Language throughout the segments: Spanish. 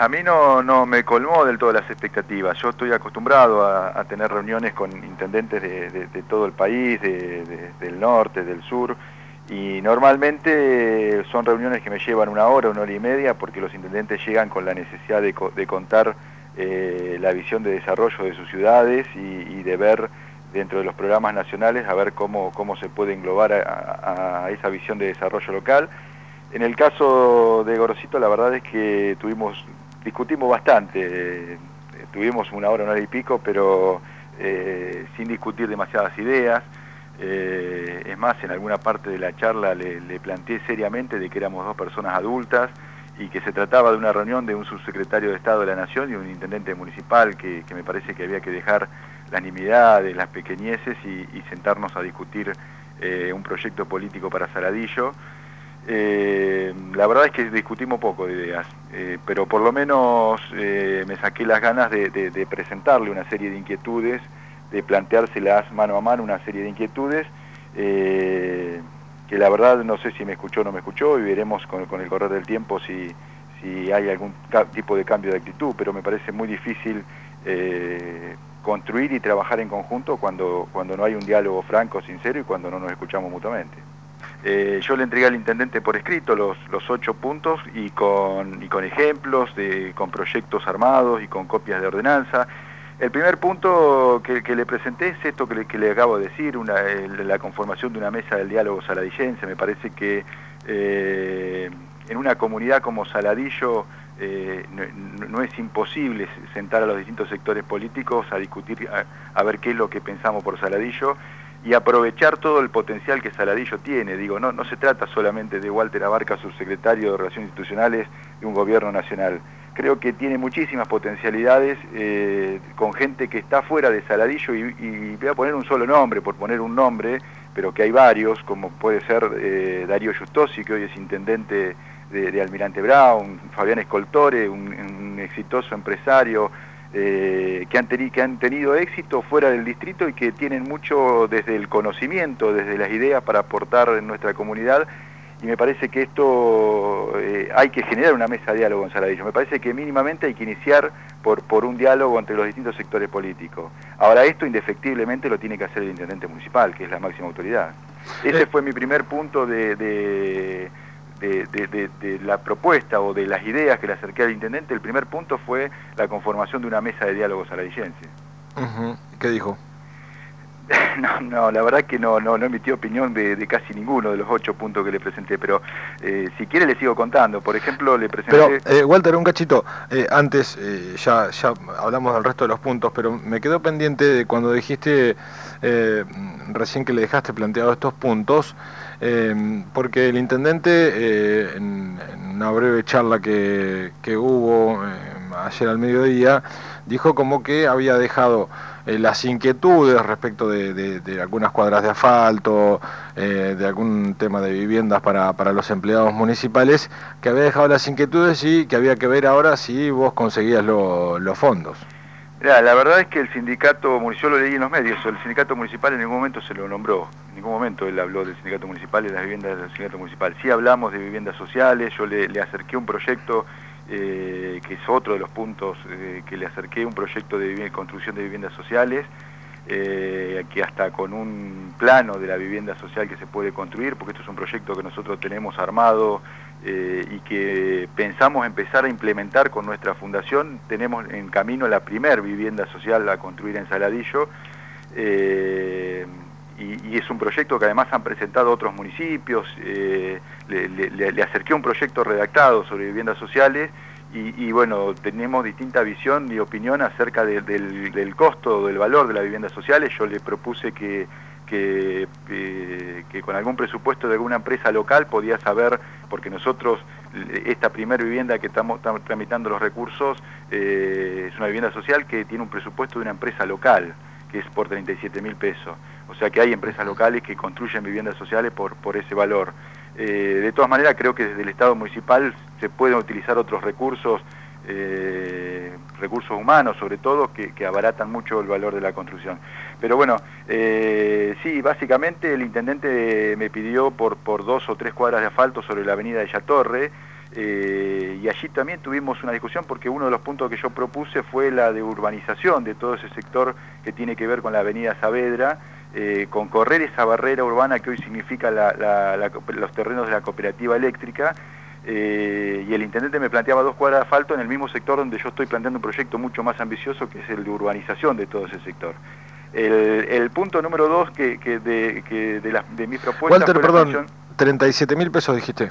A mí no me colmó del todo las expectativas. Yo estoy acostumbrado a tener reuniones con intendentes de todo el país, del norte, del sur, y normalmente son reuniones que me llevan una hora y media, porque los intendentes llegan con la necesidad de contar la visión de desarrollo de sus ciudades y de ver dentro de los programas nacionales, a ver cómo se puede englobar a esa visión de desarrollo local. En el caso de Gorosito, la verdad es que discutimos bastante, tuvimos una hora y pico, pero sin discutir demasiadas ideas. Es más, en alguna parte de la charla le planteé seriamente de que éramos dos personas adultas y que se trataba de una reunión de un subsecretario de Estado de la Nación y un intendente municipal, que me parece que había que dejar las nimiedades, las pequeñeces y sentarnos a discutir un proyecto político para Saladillo. La verdad es que discutimos poco de ideas, pero por lo menos me saqué las ganas de presentarle una serie de inquietudes, de planteárselas mano a mano, una serie de inquietudes, que la verdad no sé si me escuchó o no me escuchó, y veremos con el correr del tiempo si hay algún tipo de cambio de actitud, pero me parece muy difícil construir y trabajar en conjunto cuando no hay un diálogo franco, sincero, y cuando no nos escuchamos mutuamente. Yo le entregué al intendente por escrito los 8 puntos y con ejemplos, con proyectos armados y con copias de ordenanza. El primer punto que le presenté es esto que le acabo de decir, la conformación de una mesa del diálogo saladillense. Me parece que en una comunidad como Saladillo no es imposible sentar a los distintos sectores políticos a discutir, a ver qué es lo que pensamos por Saladillo, y aprovechar todo el potencial que Saladillo tiene. Digo, no se trata solamente de Walter Abarca, subsecretario de Relaciones Institucionales de un gobierno nacional. Creo que tiene muchísimas potencialidades con gente que está fuera de Saladillo, y voy a poner un solo nombre, por poner un nombre, pero que hay varios, como puede ser Darío Justosi, que hoy es intendente de Almirante Brown, Fabián Escoltore, un exitoso empresario, que han tenido éxito fuera del distrito y que tienen mucho desde el conocimiento, desde las ideas para aportar en nuestra comunidad, y me parece que esto hay que generar una mesa de diálogo en Saladillo. Me parece que mínimamente hay que iniciar por un diálogo entre los distintos sectores políticos. Ahora, esto indefectiblemente lo tiene que hacer el intendente municipal, que es la máxima autoridad. Ese fue mi primer punto de la propuesta o de las ideas que le acerqué al intendente. El primer punto fue la conformación de una mesa de diálogo saladillense. ¿Qué dijo? No, la verdad que no emitió opinión de casi ninguno de los 8 puntos que le presenté, pero si quiere le sigo contando. Por ejemplo, le presenté... Pero, Walter, un cachito, antes ya hablamos del resto de los puntos, pero me quedó pendiente de cuando dijiste recién que le dejaste planteados estos puntos, porque el intendente, en una breve charla que hubo ayer al mediodía, dijo como que había dejado las inquietudes respecto de algunas cuadras de asfalto, de algún tema de viviendas para los empleados municipales, que había dejado las inquietudes y que había que ver ahora si vos conseguías los fondos. Mirá, la verdad es que el sindicato municipal, yo lo leí en los medios, el sindicato municipal en ningún momento se lo nombró, en ningún momento él habló del sindicato municipal y de las viviendas del sindicato municipal. Sí hablamos de viviendas sociales, yo le acerqué un proyecto, que es otro de los puntos que le acerqué, un proyecto de construcción de viviendas sociales, que hasta con un plano de la vivienda social que se puede construir, porque esto es un proyecto que nosotros tenemos armado y que pensamos empezar a implementar con nuestra fundación. Tenemos en camino la primer vivienda social a construir en Saladillo, y es un proyecto que además han presentado otros municipios. Le acerqué un proyecto redactado sobre viviendas sociales, y bueno, tenemos distinta visión y opinión acerca del costo, del valor de las viviendas sociales. Yo le propuse que con algún presupuesto de alguna empresa local podía saber, porque nosotros, esta primera vivienda que estamos tramitando los recursos, es una vivienda social que tiene un presupuesto de una empresa local, que es por 37.000 pesos. O sea que hay empresas locales que construyen viviendas sociales por ese valor. De todas maneras, creo que desde el Estado municipal se pueden utilizar otros recursos, recursos humanos sobre todo, que abaratan mucho el valor de la construcción. Pero bueno, sí, básicamente el intendente me pidió por 2 o 3 cuadras de asfalto sobre la avenida de Yatorre, y allí también tuvimos una discusión porque uno de los puntos que yo propuse fue la de urbanización de todo ese sector que tiene que ver con la avenida Saavedra, con correr esa barrera urbana que hoy significa los terrenos de la cooperativa eléctrica, y el intendente me planteaba 2 cuadras de asfalto en el mismo sector donde yo estoy planteando un proyecto mucho más ambicioso, que es el de urbanización de todo ese sector. El punto número 2 de mis propuestas... Walter, fue perdón, 37.000 pesos dijiste.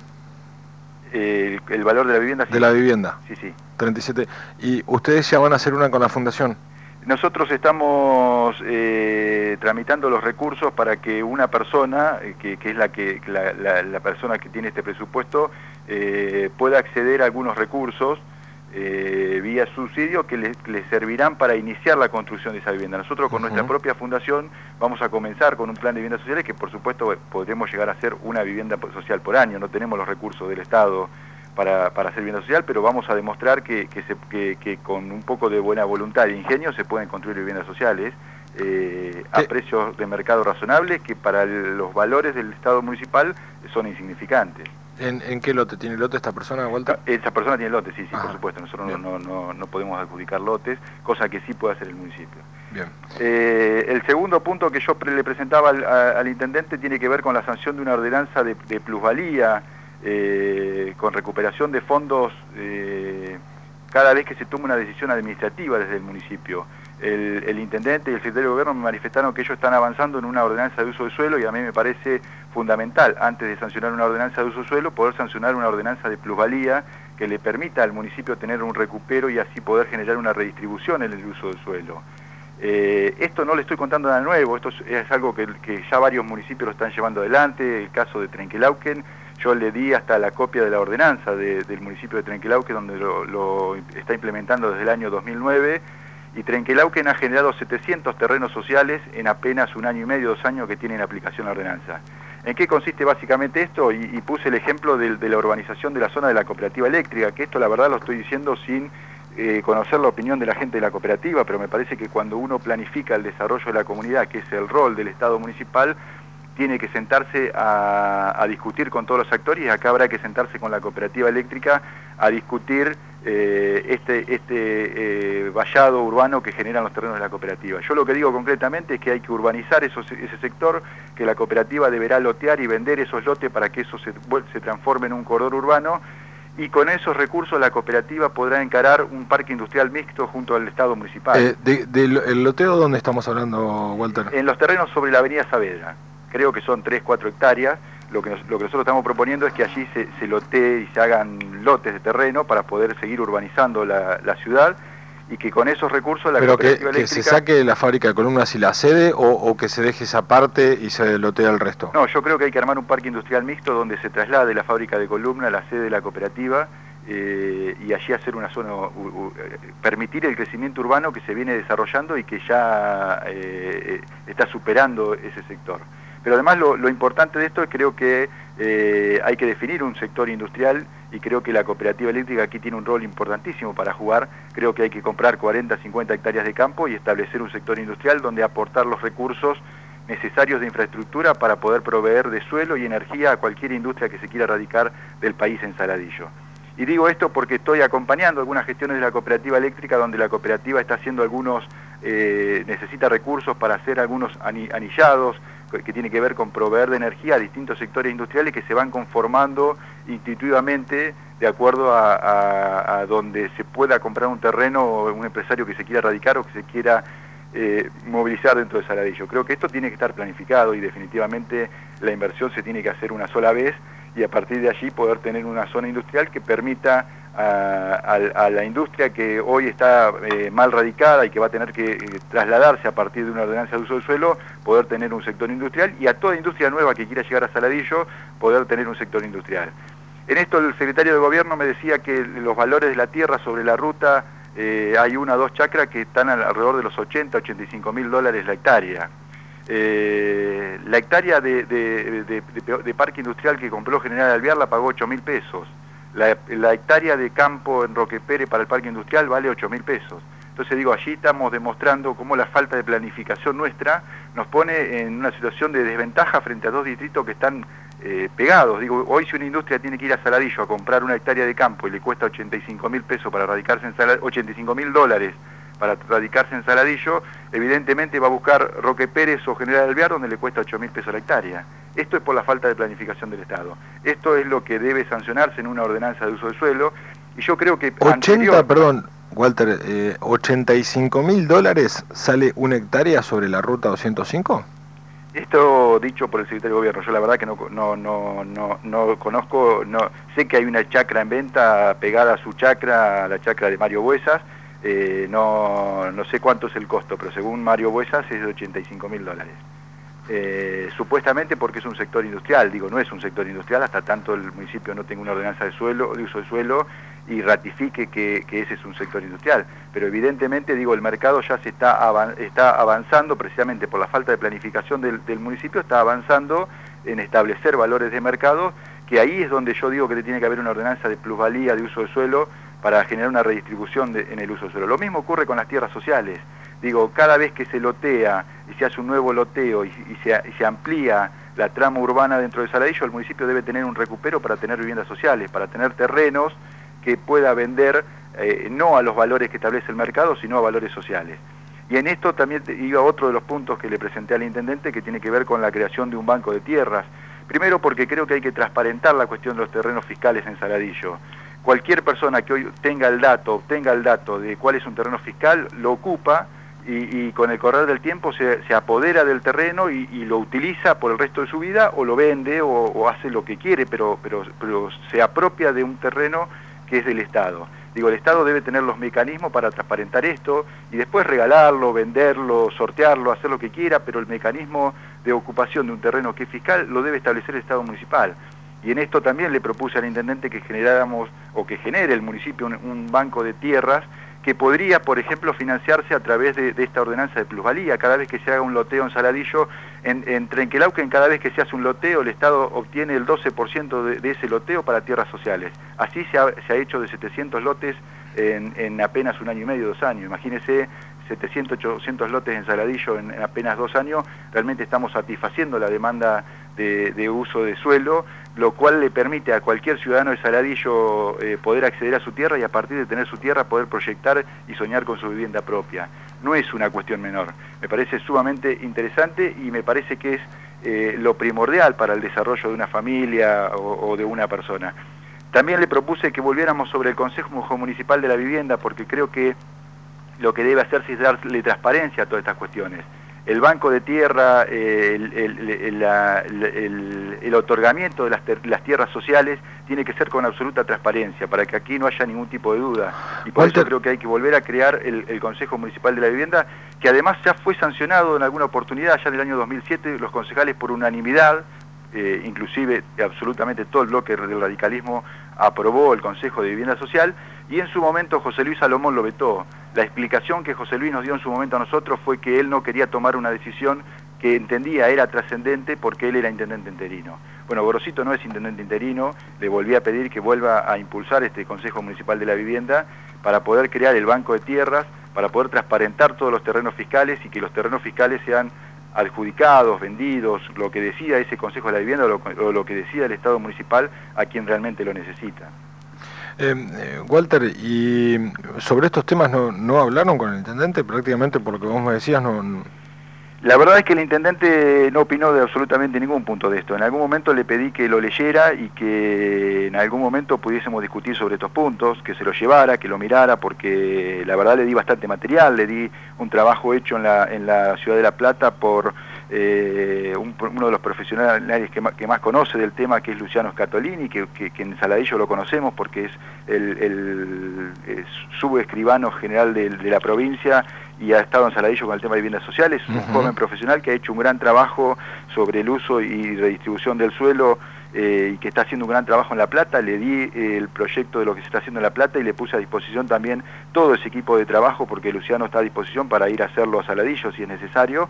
El valor de la vivienda. Sí. De la vivienda. Sí, sí. 37. ¿Y ustedes ya van a hacer una con la fundación? Nosotros estamos tramitando los recursos para que una persona, que es la persona que tiene este presupuesto, pueda acceder a algunos recursos vía subsidio que le servirán para iniciar la construcción de esa vivienda. Nosotros con nuestra propia fundación vamos a comenzar con un plan de viviendas sociales que por supuesto podremos llegar a hacer una vivienda social por año. No tenemos los recursos del Estado para hacer vivienda social, pero vamos a demostrar que con un poco de buena voluntad e ingenio se pueden construir viviendas sociales a precios de mercado razonables que para los valores del Estado municipal son insignificantes. ¿En qué lote? ¿Tiene lote esta persona, Walter? Esa persona tiene lote, sí, por supuesto. Nosotros no podemos adjudicar lotes, cosa que sí puede hacer el municipio. Bien. El segundo punto que yo le presentaba al intendente tiene que ver con la sanción de una ordenanza de plusvalía, con recuperación de fondos cada vez que se toma una decisión administrativa desde el municipio. El intendente y el secretario de gobierno me manifestaron que ellos están avanzando en una ordenanza de uso de suelo y a mí me parece fundamental, antes de sancionar una ordenanza de uso de suelo, poder sancionar una ordenanza de plusvalía que le permita al municipio tener un recupero y así poder generar una redistribución en el uso del suelo. Esto no le estoy contando nada nuevo, esto es algo que ya varios municipios lo están llevando adelante. El caso de Trenquelauquen, yo le di hasta la copia de la ordenanza del municipio de Trenquelauquen, donde lo está implementando desde el año 2009, y Trenquelauquen ha generado 700 terrenos sociales en apenas 1 año y medio, 2 años que tienen aplicación la ordenanza. ¿En qué consiste básicamente esto? Y puse el ejemplo de la urbanización de la zona de la cooperativa eléctrica, que esto la verdad lo estoy diciendo sin conocer la opinión de la gente de la cooperativa, pero me parece que cuando uno planifica el desarrollo de la comunidad, que es el rol del Estado municipal, tiene que sentarse a discutir con todos los actores, y acá habrá que sentarse con la cooperativa eléctrica a discutir este vallado urbano que generan los terrenos de la cooperativa. Yo lo que digo concretamente es que hay que urbanizar ese sector, que la cooperativa deberá lotear y vender esos lotes para que eso se transforme en un corredor urbano, y con esos recursos la cooperativa podrá encarar un parque industrial mixto junto al Estado municipal. ¿El loteo dónde estamos hablando, Walter? En los terrenos sobre la avenida Saavedra. Creo que son 3-4 hectáreas. Lo que nosotros estamos proponiendo es que allí se lotee y se hagan lotes de terreno para poder seguir urbanizando la ciudad, y que con esos recursos la cooperativa eléctrica... ¿Que se saque la fábrica de columnas y la sede o que se deje esa parte y se lotea el resto? No, yo creo que hay que armar un parque industrial mixto donde se traslade la fábrica de columnas a la sede de la cooperativa, y allí hacer una zona, permitir el crecimiento urbano que se viene desarrollando y que ya está superando ese sector. Pero además lo importante de esto es, creo que hay que definir un sector industrial, y creo que la cooperativa eléctrica aquí tiene un rol importantísimo para jugar. Creo que hay que comprar 40-50 hectáreas de campo y establecer un sector industrial donde aportar los recursos necesarios de infraestructura para poder proveer de suelo y energía a cualquier industria que se quiera radicar del país en Saladillo. Y digo esto porque estoy acompañando algunas gestiones de la cooperativa eléctrica, donde la cooperativa está haciendo necesita recursos para hacer algunos anillados, que tiene que ver con proveer de energía a distintos sectores industriales que se van conformando intuitivamente de acuerdo a donde se pueda comprar un terreno, o un empresario que se quiera radicar o que se quiera movilizar dentro de Saladillo. Creo que esto tiene que estar planificado, y definitivamente la inversión se tiene que hacer una sola vez, y a partir de allí poder tener una zona industrial que permita a la industria que hoy está mal radicada y que va a tener que trasladarse a partir de una ordenanza de uso del suelo, poder tener un sector industrial, y a toda industria nueva que quiera llegar a Saladillo poder tener un sector industrial. En esto el secretario de gobierno me decía que los valores de la tierra sobre la ruta, hay 1 o 2 chacras que están alrededor de los 80-85 mil dólares la hectárea. La hectárea de parque industrial que compró General Alvear la pagó 8.000 pesos. La hectárea de campo en Roque Pérez para el parque industrial vale 8.000 pesos. Entonces digo, allí estamos demostrando cómo la falta de planificación nuestra nos pone en una situación de desventaja frente a 2 distritos que están pegados. Digo, hoy si una industria tiene que ir a Saladillo a comprar una hectárea de campo y le cuesta 85.000 pesos para radicarse en Saladillo, $85.000 para radicarse en Saladillo, evidentemente va a buscar Roque Pérez o General Alvear, donde le cuesta 8.000 pesos la hectárea. Esto es por la falta de planificación del Estado. Esto es lo que debe sancionarse en una ordenanza de uso del suelo, y yo creo que... Perdón, Walter, $85.000 sale una hectárea sobre la ruta 205? Esto dicho por el secretario de Gobierno. Yo la verdad que no conozco, sé que hay una chacra en venta pegada a su chacra, a la chacra de Mario Buesas. No sé cuánto es el costo, pero según Mario Buesas es de $85.000. Supuestamente porque es un sector industrial. Digo, no es un sector industrial hasta tanto el municipio no tenga una ordenanza de uso de suelo y ratifique que ese es un sector industrial. Pero evidentemente, digo, el mercado ya se está avanzando, precisamente por la falta de planificación del municipio, está avanzando en establecer valores de mercado, que ahí es donde yo digo que tiene que haber una ordenanza de plusvalía de uso de suelo para generar una redistribución en el uso del suelo. Lo mismo ocurre con las tierras sociales. Digo, cada vez que se lotea y se hace un nuevo loteo y se amplía la trama urbana dentro de Saladillo, el municipio debe tener un recupero para tener viviendas sociales, para tener terrenos que pueda vender no a los valores que establece el mercado, sino a valores sociales. Y en esto también iba otro de los puntos que le presenté al intendente, que tiene que ver con la creación de un banco de tierras. Primero porque creo que hay que transparentar la cuestión de los terrenos fiscales en Saladillo. Cualquier persona que hoy obtenga el dato de cuál es un terreno fiscal, lo ocupa y con el correr del tiempo se apodera del terreno y lo utiliza por el resto de su vida, o lo vende o hace lo que quiere, pero se apropia de un terreno que es del Estado. Digo, el Estado debe tener los mecanismos para transparentar esto y después regalarlo, venderlo, sortearlo, hacer lo que quiera, pero el mecanismo de ocupación de un terreno que es fiscal lo debe establecer el Estado municipal. Y en esto también le propuse al intendente que generáramos, o que genere el municipio un banco de tierras que podría, por ejemplo, financiarse a través de esta ordenanza de plusvalía. Cada vez que se haga un loteo en Saladillo, en Trenquelauquen, cada vez que se hace un loteo, el Estado obtiene el 12% de ese loteo para tierras sociales. Así se ha hecho de 700 lotes en apenas un año y medio, 2 años. Imagínese 700, 800 lotes en Saladillo en apenas 2 años. Realmente estamos satisfaciendo la demanda de uso de suelo, lo cual le permite a cualquier ciudadano de Saladillo poder acceder a su tierra y a partir de tener su tierra poder proyectar y soñar con su vivienda propia. No es una cuestión menor, me parece sumamente interesante y me parece que es lo primordial para el desarrollo de una familia o de una persona. También le propuse que volviéramos sobre el Consejo Municipal de la Vivienda, porque creo que lo que debe hacerse es darle transparencia a todas estas cuestiones. El banco de tierra, el otorgamiento de las tierras sociales tiene que ser con absoluta transparencia, para que aquí no haya ningún tipo de duda. Y por eso creo que hay que volver a crear el Consejo Municipal de la Vivienda, que además ya fue sancionado en alguna oportunidad, ya en el año 2007, los concejales por unanimidad, inclusive absolutamente todo el bloque del radicalismo aprobó el Consejo de Vivienda Social, y en su momento José Luis Salomón lo vetó. La explicación que José Luis nos dio en su momento a nosotros fue que él no quería tomar una decisión que entendía era trascendente porque él era intendente interino. Bueno, Gorosito no es intendente interino, le volví a pedir que vuelva a impulsar este Consejo Municipal de la Vivienda para poder crear el banco de tierras, para poder transparentar todos los terrenos fiscales y que los terrenos fiscales sean adjudicados, vendidos, lo que decida ese Consejo de la Vivienda o lo que decida el Estado municipal a quien realmente lo necesita. Walter, y sobre estos temas no hablaron con el intendente, prácticamente por lo que vos me decías no... La verdad es que el intendente no opinó de absolutamente ningún punto de esto. En algún momento le pedí que lo leyera y que en algún momento pudiésemos discutir sobre estos puntos, que se lo llevara, que lo mirara, porque la verdad le di bastante material, le di un trabajo hecho en la ciudad de La Plata por uno de los profesionales que más conoce del tema, que es Luciano Scatolini, que en Saladillo lo conocemos porque es el subescribano general de la provincia y ha estado en Saladillo con el tema de viviendas sociales, un joven profesional que ha hecho un gran trabajo sobre el uso y redistribución del suelo y que está haciendo un gran trabajo en La Plata. Le di el proyecto de lo que se está haciendo en La Plata y le puse a disposición también todo ese equipo de trabajo, porque Luciano está a disposición para ir a hacerlo a Saladillo si es necesario.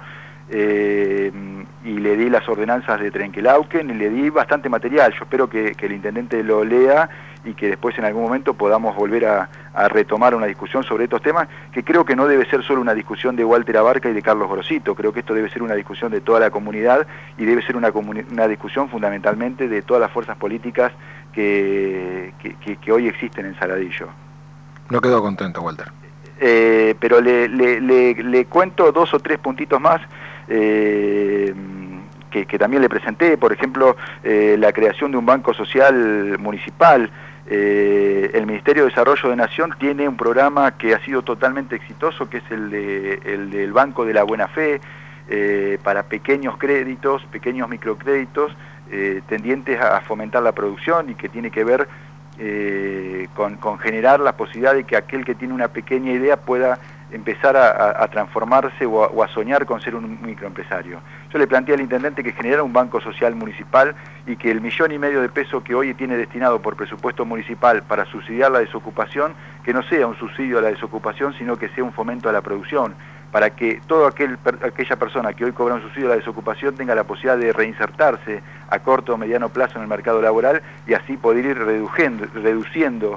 Y le di las ordenanzas de Trenquelauquen y le di bastante material. Yo espero que el intendente lo lea y que después en algún momento podamos volver a retomar una discusión sobre estos temas, que creo que no debe ser solo una discusión de Walter Abarca y de Carlos Gorosito. Creo que esto debe ser una discusión de toda la comunidad y debe ser una discusión fundamentalmente de todas las fuerzas políticas que hoy existen en Saladillo. No quedó contento, Walter. Pero le cuento 2 o 3 puntitos más que también le presenté. Por ejemplo, la creación de un banco social municipal. El Ministerio de Desarrollo de Nación tiene un programa que ha sido totalmente exitoso, que es el del Banco de la Buena Fe, para pequeños créditos, pequeños microcréditos, tendientes a fomentar la producción y que tiene que ver con generar la posibilidad de que aquel que tiene una pequeña idea pueda empezar a transformarse o a soñar con ser un microempresario. Yo le planteé al intendente que generara un banco social municipal y que el 1,5 millones de pesos que hoy tiene destinado por presupuesto municipal para subsidiar la desocupación, que no sea un subsidio a la desocupación, sino que sea un fomento a la producción, para que toda aquella persona que hoy cobra un subsidio a la desocupación tenga la posibilidad de reinsertarse a corto o mediano plazo en el mercado laboral y así poder ir reduciendo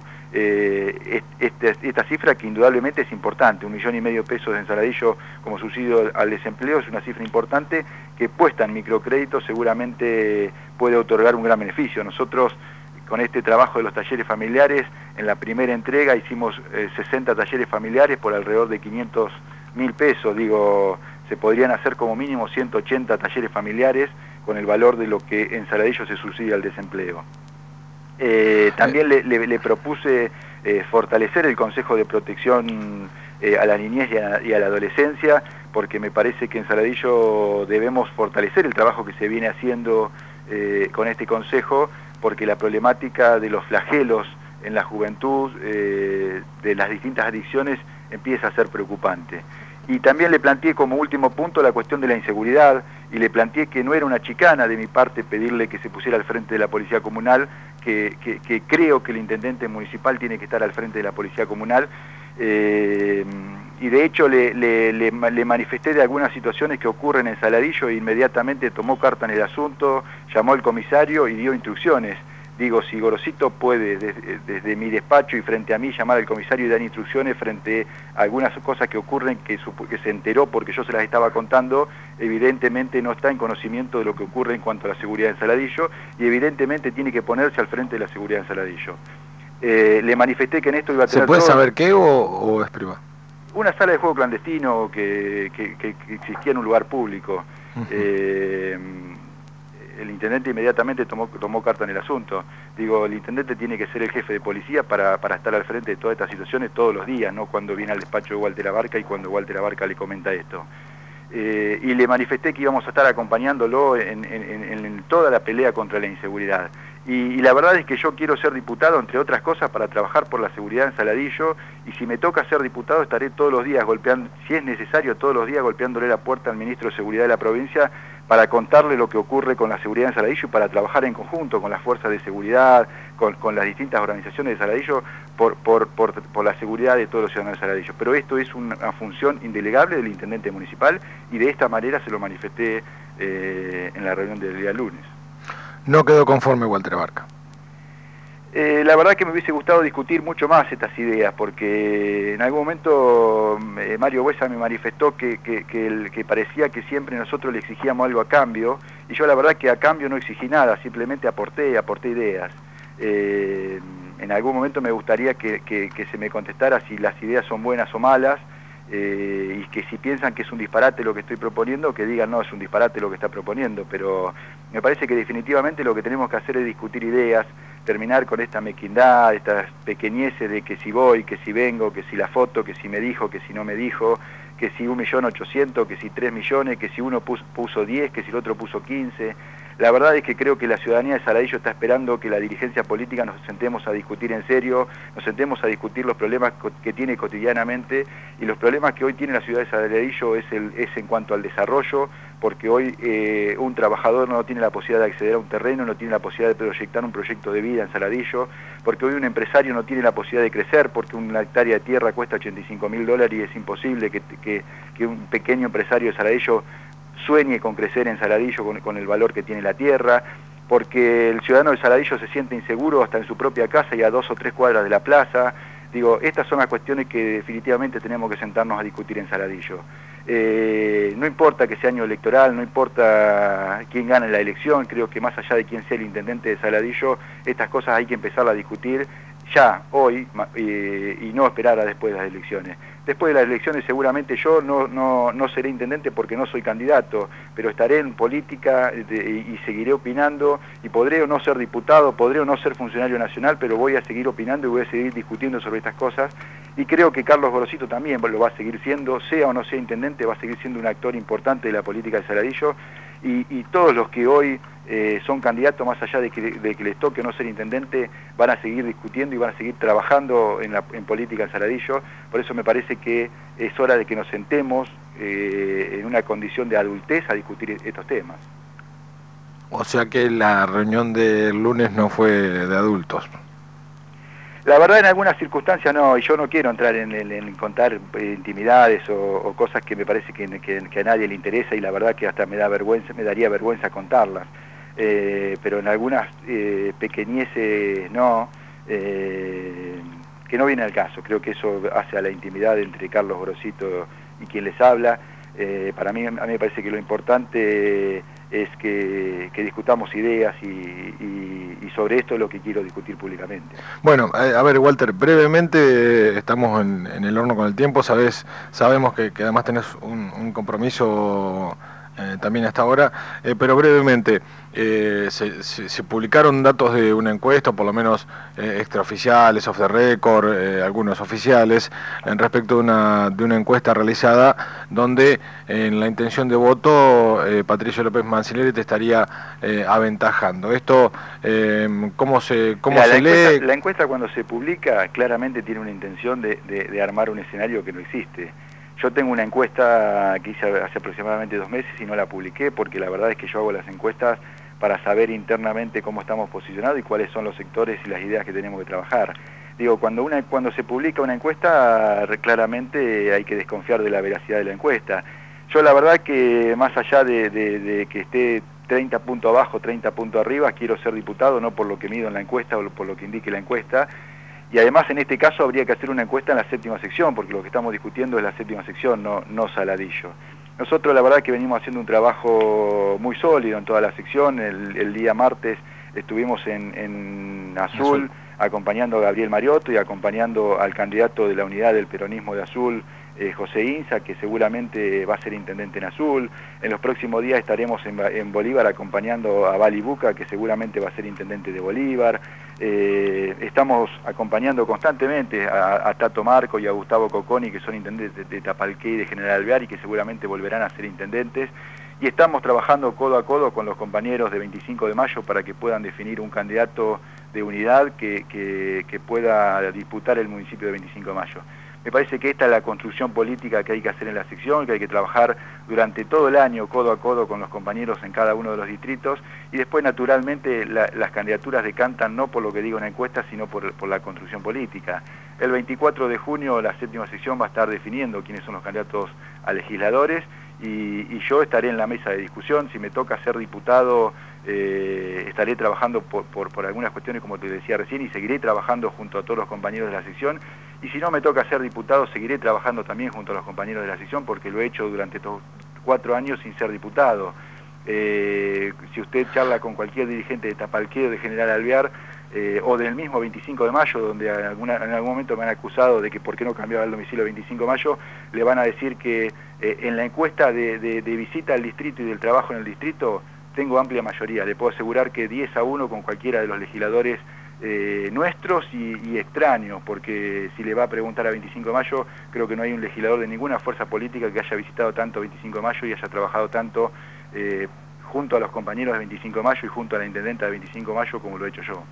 esta cifra, que indudablemente es importante. 1,5 millones de pesos en Saladillo como subsidio al desempleo es una cifra importante que, puesta en microcréditos, seguramente puede otorgar un gran beneficio. Nosotros, con este trabajo de los talleres familiares, en la primera entrega hicimos 60 talleres familiares por alrededor de 500.000 pesos. Digo, se podrían hacer como mínimo 180 talleres familiares con el valor de lo que en Saladillo se subsidia al desempleo. También le propuse fortalecer el Consejo de Protección a la niñez y a la adolescencia, porque me parece que en Saladillo debemos fortalecer el trabajo que se viene haciendo con este consejo, porque la problemática de los flagelos en la juventud, de las distintas adicciones, empieza a ser preocupante. Y también le planteé como último punto la cuestión de la inseguridad, y le planteé que no era una chicana de mi parte pedirle que se pusiera al frente de la Policía Comunal, que creo que el intendente municipal tiene que estar al frente de la Policía Comunal, y de hecho le manifesté de algunas situaciones que ocurren en Saladillo e inmediatamente tomó carta en el asunto, llamó al comisario y dio instrucciones. Digo, si Gorosito puede desde mi despacho y frente a mí llamar al comisario y dar instrucciones frente a algunas cosas que ocurren que se enteró porque yo se las estaba contando, evidentemente no está en conocimiento de lo que ocurre en cuanto a la seguridad en Saladillo y evidentemente tiene que ponerse al frente de la seguridad en Saladillo. Le manifesté que en esto iba a tener... ¿Se puede saber qué o es privado? Una sala de juego clandestino que existía en un lugar público. El intendente inmediatamente tomó carta en el asunto. Digo, el intendente tiene que ser el jefe de policía para estar al frente de todas estas situaciones todos los días, no cuando viene al despacho de Walter Abarca y cuando Walter Abarca le comenta esto. Y le manifesté que íbamos a estar acompañándolo en toda la pelea contra la inseguridad. Y la verdad es que yo quiero ser diputado, entre otras cosas, para trabajar por la seguridad en Saladillo, y si me toca ser diputado estaré todos los días golpeando, si es necesario, todos los días golpeándole la puerta al ministro de Seguridad de la provincia para contarle lo que ocurre con la seguridad en Saladillo y para trabajar en conjunto con las fuerzas de seguridad, con las distintas organizaciones de Saladillo por la seguridad de todos los ciudadanos de Saladillo. Pero esto es una función indelegable del intendente municipal y de esta manera se lo manifesté en la reunión del día lunes. No quedó conforme Walter Abarca. La verdad que me hubiese gustado discutir mucho más estas ideas, porque en algún momento Mario Buesa me manifestó que parecía que siempre nosotros le exigíamos algo a cambio, y yo la verdad que a cambio no exigí nada, simplemente aporté ideas. En algún momento me gustaría que se me contestara si las ideas son buenas o malas, y que si piensan que es un disparate lo que estoy proponiendo, que digan no, es un disparate lo que está proponiendo, pero me parece que definitivamente lo que tenemos que hacer es discutir ideas, terminar con esta mequindad, estas pequeñeces de que si voy, que si vengo, que si la foto, que si me dijo, que si no me dijo, que si 1.800.000, que si 3 millones, que si uno puso 10, que si el otro puso 15. La verdad es que creo que la ciudadanía de Saladillo está esperando que la dirigencia política nos sentemos a discutir en serio, nos sentemos a discutir los problemas que tiene cotidianamente, y los problemas que hoy tiene la ciudad de Saladillo es en cuanto al desarrollo, porque hoy un trabajador no tiene la posibilidad de acceder a un terreno, no tiene la posibilidad de proyectar un proyecto de vida en Saladillo, porque hoy un empresario no tiene la posibilidad de crecer, porque una hectárea de tierra cuesta $85.000 y es imposible que un pequeño empresario de Saladillo sueñe con crecer en Saladillo con el valor que tiene la tierra, porque el ciudadano de Saladillo se siente inseguro hasta en su propia casa y a 2 o 3 cuadras de la plaza. Digo, estas son las cuestiones que definitivamente tenemos que sentarnos a discutir en Saladillo. No importa que sea año electoral, no importa quién gane la elección, creo que más allá de quién sea el intendente de Saladillo, estas cosas hay que empezar a discutir ya, hoy, y no esperar a después de las elecciones. Después de las elecciones seguramente yo no seré intendente porque no soy candidato, pero estaré en política y seguiré opinando, y podré o no ser diputado, podré o no ser funcionario nacional, pero voy a seguir opinando y voy a seguir discutiendo sobre estas cosas, y creo que Carlos Gorosito también lo va a seguir siendo, sea o no sea intendente, va a seguir siendo un actor importante de la política de Saladillo, y todos los que hoy son candidatos, más allá de que les toque o no ser intendente, van a seguir discutiendo y van a seguir trabajando en política en Saladillo. Por eso me parece que es hora de que nos sentemos en una condición de adultez a discutir estos temas. O sea que la reunión del lunes no fue de adultos. La verdad, en algunas circunstancias no, y yo no quiero entrar en contar intimidades o cosas que me parece que a nadie le interesa, y la verdad que hasta me daría vergüenza contarlas. Pero en algunas pequeñeces no, que no viene al caso. Creo que eso hace a la intimidad entre Carlos Gorosito y quien les habla. A mí me parece que lo importante es que discutamos ideas y sobre esto es lo que quiero discutir públicamente. Bueno, a ver, Walter, brevemente, estamos en el horno con el tiempo, sabemos que además tenés un compromiso también hasta ahora, pero brevemente, se publicaron datos de una encuesta, por lo menos extraoficiales, off the record, algunos oficiales, respecto de una encuesta realizada donde en la intención de voto Patricio López Mancinelli te estaría aventajando. Esto, ¿cómo se lee? La encuesta, cuando se publica, claramente tiene una intención de armar un escenario que no existe. Yo tengo una encuesta que hice hace aproximadamente 2 meses y no la publiqué porque la verdad es que yo hago las encuestas para saber internamente cómo estamos posicionados y cuáles son los sectores y las ideas que tenemos que trabajar. Digo, cuando se publica una encuesta, claramente hay que desconfiar de la veracidad de la encuesta. Yo la verdad que más allá de que esté 30 puntos abajo, 30 puntos arriba, quiero ser diputado, no por lo que mido en la encuesta o por lo que indique la encuesta. Y además en este caso habría que hacer una encuesta en la 7ª sección, porque lo que estamos discutiendo es la 7ª sección, no Saladillo. Nosotros la verdad que venimos haciendo un trabajo muy sólido en toda la sección. El día martes estuvimos en Azul acompañando a Gabriel Mariotto y acompañando al candidato de la unidad del peronismo de Azul, José Inza, que seguramente va a ser intendente en Azul. En los próximos días estaremos en Bolívar acompañando a Bali Buca, que seguramente va a ser intendente de Bolívar. Estamos acompañando constantemente a Tato Marco y a Gustavo Coconi, que son intendentes de Tapalqué y de General Alvear y que seguramente volverán a ser intendentes. Y estamos trabajando codo a codo con los compañeros de 25 de mayo para que puedan definir un candidato de unidad que pueda disputar el municipio de 25 de mayo. Me parece que esta es la construcción política que hay que hacer en la sección, que hay que trabajar durante todo el año codo a codo con los compañeros en cada uno de los distritos, y después naturalmente las candidaturas decantan no por lo que digo en la encuesta, sino por la construcción política. El 24 de junio la 7ª sección va a estar definiendo quiénes son los candidatos a legisladores, y yo estaré en la mesa de discusión. Si me toca ser diputado, estaré trabajando por algunas cuestiones, como te decía recién, y seguiré trabajando junto a todos los compañeros de la sección. Y si no me toca ser diputado, seguiré trabajando también junto a los compañeros de la sección, porque lo he hecho durante estos 4 años sin ser diputado. Si usted charla con cualquier dirigente de Tapalqué o de General Alvear, o del mismo 25 de mayo, donde en algún momento me han acusado de que por qué no cambiaba el domicilio 25 de mayo, le van a decir que en la encuesta de visita al distrito y del trabajo en el distrito tengo amplia mayoría. Le puedo asegurar que 10-1 con cualquiera de los legisladores nuestros y extraños, porque si le va a preguntar a 25 de mayo, creo que no hay un legislador de ninguna fuerza política que haya visitado tanto 25 de mayo y haya trabajado tanto junto a los compañeros de 25 de mayo y junto a la intendenta de 25 de mayo como lo he hecho yo.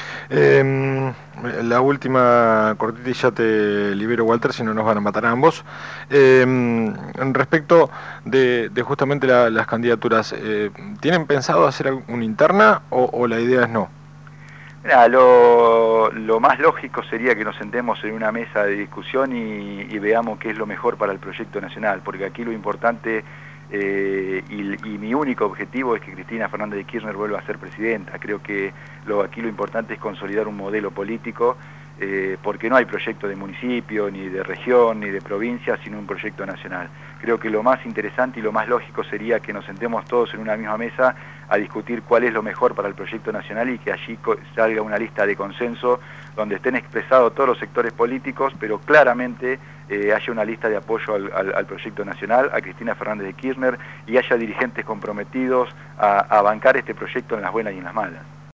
La última cortita y ya te libero, Walter, si no nos van a matar a ambos. Respecto de justamente las candidaturas, ¿tienen pensado hacer una interna o la idea es no? Mira, lo más lógico sería que nos sentemos en una mesa de discusión y veamos qué es lo mejor para el proyecto nacional, porque aquí lo importante y mi único objetivo es que Cristina Fernández de Kirchner vuelva a ser presidenta. Creo que aquí lo importante es consolidar un modelo político, porque no hay proyecto de municipio, ni de región, ni de provincia, sino un proyecto nacional. Creo que lo más interesante y lo más lógico sería que nos sentemos todos en una misma mesa a discutir cuál es lo mejor para el proyecto nacional y que allí salga una lista de consenso donde estén expresados todos los sectores políticos, pero claramente haya una lista de apoyo al proyecto nacional, a Cristina Fernández de Kirchner, y haya dirigentes comprometidos a bancar este proyecto en las buenas y en las malas.